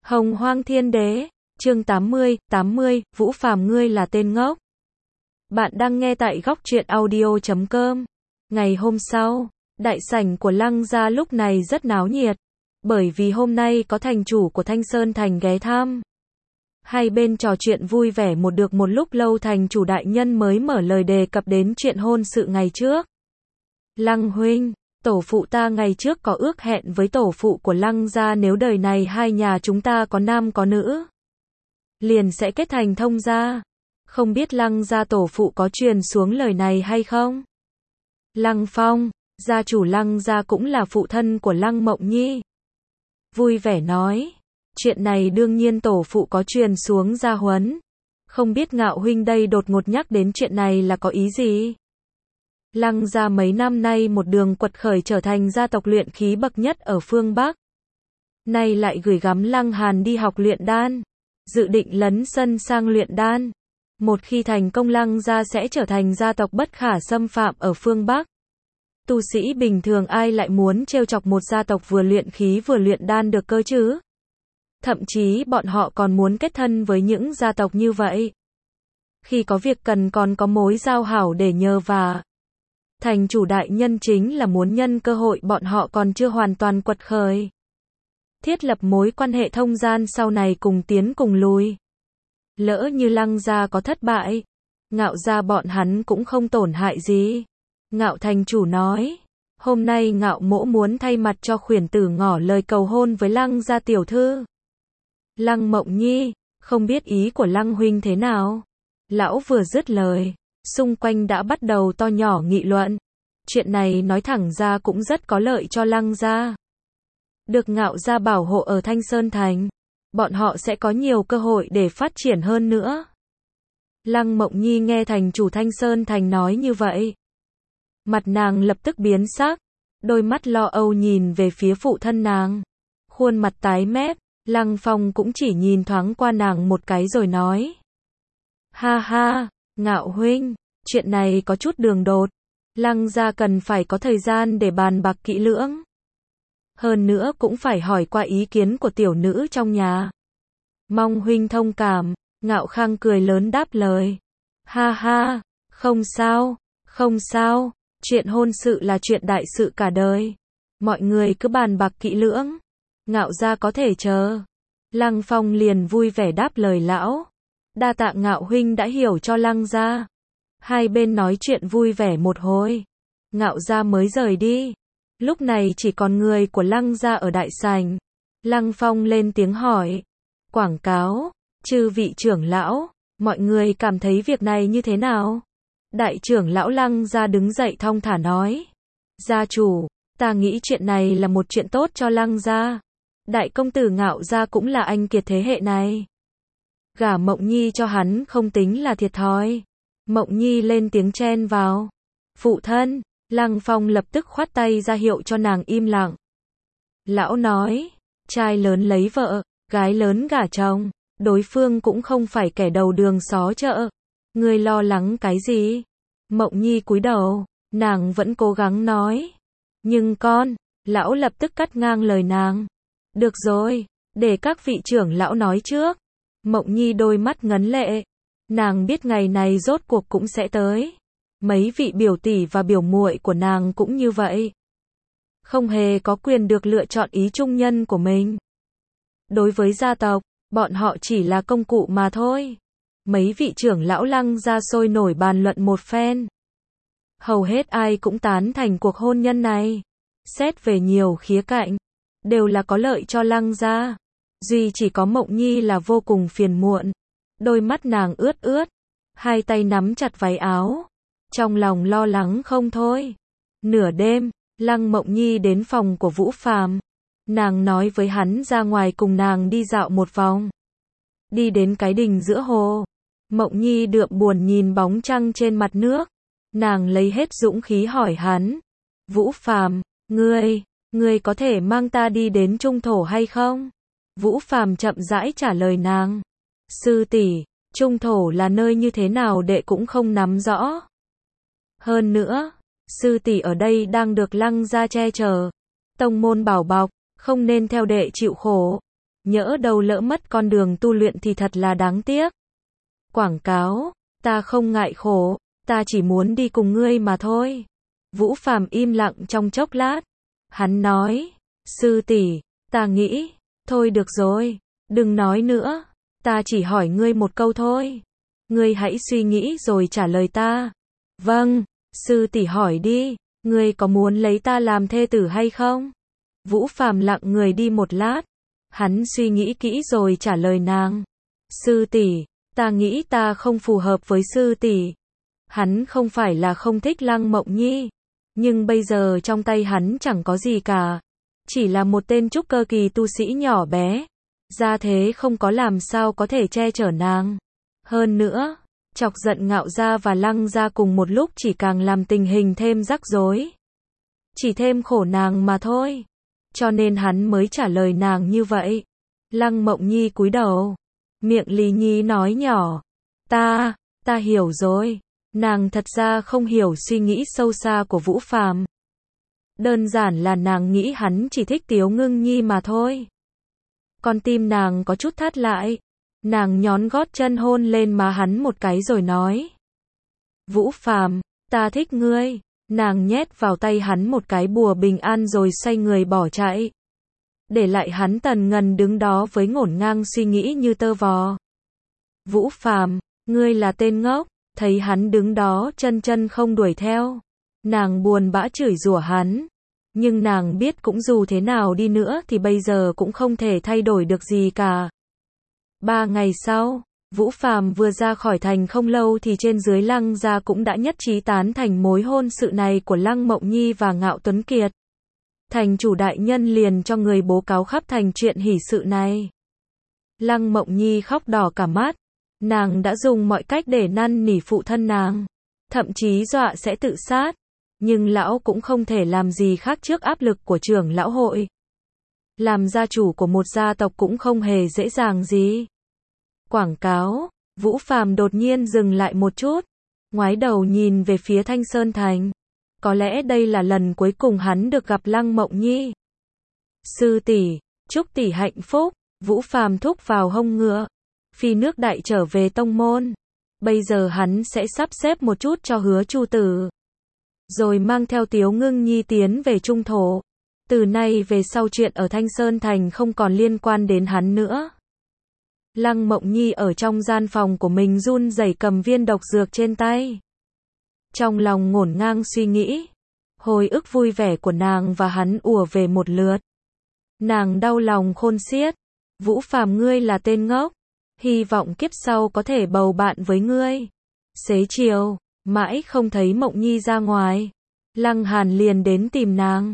Hồng Hoang Thiên Đế, chương 80, Vũ Phàm ngươi là tên ngốc. Bạn đang nghe tại góc truyện audio.com. Ngày hôm sau, đại sảnh của Lăng gia lúc này rất náo nhiệt, bởi vì hôm nay có thành chủ của Thanh Sơn Thành ghé thăm. Hai bên trò chuyện vui vẻ một lúc lâu, thành chủ đại nhân mới mở lời đề cập đến chuyện hôn sự ngày trước. Lăng huynh, tổ phụ ta ngày trước có ước hẹn với tổ phụ của Lăng gia, nếu đời này hai nhà chúng ta có nam có nữ, liền sẽ kết thành thông gia. Không biết Lăng gia tổ phụ có truyền xuống lời này hay không? Lăng Phong, gia chủ Lăng gia cũng là phụ thân của Lăng Mộng Nhi, vui vẻ nói, chuyện này đương nhiên tổ phụ có truyền xuống gia huấn. Không biết Ngạo huynh đây đột ngột nhắc đến chuyện này là có ý gì? Lăng gia mấy năm nay một đường quật khởi trở thành gia tộc luyện khí bậc nhất ở phương Bắc. Nay lại gửi gắm Lăng Hàn đi học luyện đan, dự định lấn sân sang luyện đan. Một khi thành công, Lăng gia sẽ trở thành gia tộc bất khả xâm phạm ở phương Bắc. Tu sĩ bình thường ai lại muốn trêu chọc một gia tộc vừa luyện khí vừa luyện đan được cơ chứ? Thậm chí bọn họ còn muốn kết thân với những gia tộc như vậy. Khi có việc cần còn có mối giao hảo để nhờ vả. Thành chủ đại nhân chính là muốn nhân cơ hội bọn họ còn chưa hoàn toàn quật khởi, thiết lập mối quan hệ thông gian sau này cùng tiến cùng lùi. Lỡ như Lăng gia có thất bại, Ngạo gia bọn hắn cũng không tổn hại gì. Ngạo thành chủ nói, hôm nay Ngạo mỗ muốn thay mặt cho khuyển tử ngỏ lời cầu hôn với Lăng gia tiểu thư. Lăng Mộng Nhi, không biết ý của Lăng huynh thế nào? Lão vừa dứt lời, xung quanh đã bắt đầu to nhỏ nghị luận. Chuyện này nói thẳng ra cũng rất có lợi cho Lăng gia. Được Ngạo gia bảo hộ ở Thanh Sơn Thành, bọn họ sẽ có nhiều cơ hội để phát triển hơn nữa. Lăng Mộng Nhi nghe thành chủ Thanh Sơn Thành nói như vậy, mặt nàng lập tức biến sắc, đôi mắt lo âu nhìn về phía phụ thân nàng, khuôn mặt tái mét. Lăng Phong cũng chỉ nhìn thoáng qua nàng một cái rồi nói, ha ha, Ngạo huynh, chuyện này có chút đường đột, Lăng gia cần phải có thời gian để bàn bạc kỹ lưỡng. Hơn nữa cũng phải hỏi qua ý kiến của tiểu nữ trong nhà. Mong huynh thông cảm. Ngạo Khang cười lớn đáp lời, ha ha, không sao, không sao, chuyện hôn sự là chuyện đại sự cả đời, mọi người cứ bàn bạc kỹ lưỡng, Ngạo gia có thể chờ. Lăng Phong liền vui vẻ đáp lời lão, đa tạ Ngạo huynh đã hiểu cho Lăng gia. Hai bên nói chuyện vui vẻ một hồi, Ngạo gia mới rời đi. Lúc này chỉ còn người của Lăng gia ở đại sảnh. Lăng Phong lên tiếng hỏi, quảng cáo, chư vị trưởng lão, mọi người cảm thấy việc này như thế nào? Đại trưởng lão Lăng gia đứng dậy thong thả nói, gia chủ, ta nghĩ chuyện này là một chuyện tốt cho Lăng gia. Đại công tử Ngạo gia cũng là anh kiệt thế hệ này, gả Mộng Nhi cho hắn không tính là thiệt thòi. Mộng Nhi lên tiếng chen vào, phụ thân. Lăng Phong lập tức khoát tay ra hiệu cho nàng im lặng. Lão nói, trai lớn lấy vợ, gái lớn gả chồng, đối phương cũng không phải kẻ đầu đường xó chợ. Ngươi lo lắng cái gì? Mộng Nhi cúi đầu, nàng vẫn cố gắng nói, nhưng con. Lão lập tức cắt ngang lời nàng, được rồi, để các vị trưởng lão nói trước. Mộng Nhi đôi mắt ngấn lệ, nàng biết ngày này rốt cuộc cũng sẽ tới. Mấy vị biểu tỷ và biểu muội của nàng cũng như vậy, không hề có quyền được lựa chọn ý trung nhân của mình. Đối với gia tộc, bọn họ chỉ là công cụ mà thôi. Mấy vị trưởng lão Lăng gia sôi nổi bàn luận một phen. Hầu hết ai cũng tán thành cuộc hôn nhân này. Xét về nhiều khía cạnh, đều là có lợi cho Lăng gia. Duy chỉ có Mộng Nhi là vô cùng phiền muộn. Đôi mắt nàng ướt ướt, hai tay nắm chặt váy áo, trong lòng lo lắng không thôi. Nửa đêm, Lăng Mộng Nhi đến phòng của Vũ Phàm. Nàng nói với hắn ra ngoài cùng nàng đi dạo một vòng. Đi đến cái đình giữa hồ, Mộng Nhi đượm buồn nhìn bóng trăng trên mặt nước. Nàng lấy hết dũng khí hỏi hắn, Vũ Phàm, ngươi có thể mang ta đi đến Trung Thổ hay không? Vũ Phàm chậm rãi trả lời nàng, sư tỷ, Trung Thổ là nơi như thế nào đệ cũng không nắm rõ. Hơn nữa, sư tỷ ở đây đang được Lăng gia che chở, tông môn bảo bọc, không nên theo đệ chịu khổ. nhỡ đâu lỡ mất con đường tu luyện thì thật là đáng tiếc. Quảng cáo, ta không ngại khổ, ta chỉ muốn đi cùng ngươi mà thôi. Vũ Phàm im lặng trong chốc lát. Hắn nói, sư tỷ, ta nghĩ, thôi được rồi, đừng nói nữa, ta chỉ hỏi ngươi một câu thôi. Ngươi hãy suy nghĩ rồi trả lời ta. Vâng, sư tỷ hỏi đi, ngươi có muốn lấy ta làm thê tử hay không? Vũ Phàm lặng người đi một lát. Hắn suy nghĩ kỹ rồi trả lời nàng. Sư tỷ, ta nghĩ ta không phù hợp với sư tỷ. Hắn không phải là không thích Lăng Mộng Nhi, nhưng bây giờ trong tay hắn chẳng có gì cả. Chỉ là một tên trúc cơ kỳ tu sĩ nhỏ bé. Gia thế không có làm sao có thể che chở nàng. Hơn nữa, chọc giận Ngạo gia và Lăng gia cùng một lúc chỉ càng làm tình hình thêm rắc rối. Chỉ thêm khổ nàng mà thôi. Cho nên hắn mới trả lời nàng như vậy. Lăng Mộng Nhi cúi đầu. Miệng lì nhí nói nhỏ. Ta hiểu rồi. Nàng thật ra không hiểu suy nghĩ sâu xa của Vũ Phàm. Đơn giản là nàng nghĩ hắn chỉ thích Tiếu Ngưng Nhi mà thôi. Con tim nàng có chút thắt lại. Nàng nhón gót chân hôn lên má hắn một cái rồi nói. Vũ Phàm, ta thích ngươi. Nàng nhét vào tay hắn một cái bùa bình an rồi xoay người bỏ chạy. Để lại hắn tần ngần đứng đó với ngổn ngang suy nghĩ như tơ vò. Vũ Phàm, ngươi là tên ngốc. Thấy hắn đứng đó chân không đuổi theo. Nàng buồn bã chửi rủa hắn. Nhưng nàng biết cũng dù thế nào đi nữa thì bây giờ cũng không thể thay đổi được gì cả. 3 ngày sau, Vũ Phàm vừa ra khỏi thành không lâu thì trên dưới Lăng gia cũng đã nhất trí tán thành mối hôn sự này của Lăng Mộng Nhi và Ngạo Tuấn Kiệt. Thành chủ đại nhân liền cho người bố cáo khắp thành chuyện hỷ sự này. Lăng Mộng Nhi khóc đỏ cả mắt. Nàng đã dùng mọi cách để năn nỉ phụ thân nàng. Thậm chí dọa sẽ tự sát. Nhưng lão cũng không thể làm gì khác trước áp lực của trưởng lão hội. Làm gia chủ của một gia tộc cũng không hề dễ dàng gì. Quảng cáo, Vũ Phàm đột nhiên dừng lại một chút. Ngoái đầu nhìn về phía Thanh Sơn Thành. Có lẽ đây là lần cuối cùng hắn được gặp Lăng Mộng Nhi. Sư tỷ, chúc tỷ hạnh phúc. Vũ Phàm thúc vào hông ngựa. Phi nước đại trở về tông môn. Bây giờ hắn sẽ sắp xếp một chút cho Hứa Chu Tử. Rồi mang theo Tiếu Ngưng Nhi tiến về Trung Thổ. Từ nay về sau chuyện ở Thanh Sơn Thành không còn liên quan đến hắn nữa. Lăng Mộng Nhi ở trong gian phòng của mình run rẩy cầm viên độc dược trên tay. Trong lòng ngổn ngang suy nghĩ. Hồi ức vui vẻ của nàng và hắn ùa về một lượt. Nàng đau lòng khôn xiết. Vũ Phàm, ngươi là tên ngốc. Hy vọng kiếp sau có thể bầu bạn với ngươi. Xế chiều, mãi không thấy Mộng Nhi ra ngoài. Lăng Hàn liền đến tìm nàng.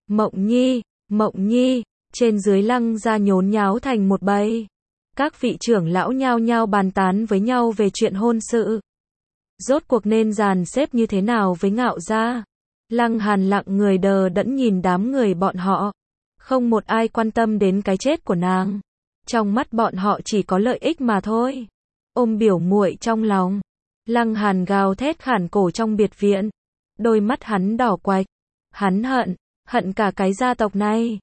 Mộng Nhi, trên dưới Lăng gia nhốn nháo thành một bầy. Các vị trưởng lão nhao nhao bàn tán với nhau về chuyện hôn sự. Rốt cuộc nên dàn xếp như thế nào với Ngạo gia. Lăng Hàn lặng người đờ đẫn nhìn đám người bọn họ. Không một ai quan tâm đến cái chết của nàng. Trong mắt bọn họ chỉ có lợi ích mà thôi. Ôm biểu muội trong lòng. Lăng Hàn gào thét khản cổ trong biệt viện. Đôi mắt hắn đỏ quạch. Hắn hận cả cái gia tộc này.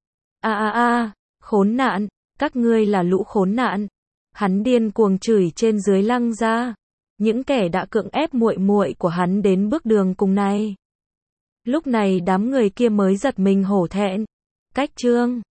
Khốn nạn, các ngươi là lũ khốn nạn. Hắn điên cuồng chửi trên dưới Lăng gia. Những kẻ đã cưỡng ép muội muội của hắn đến bước đường cùng này. Lúc này đám người kia mới giật mình hổ thẹn. Cách chương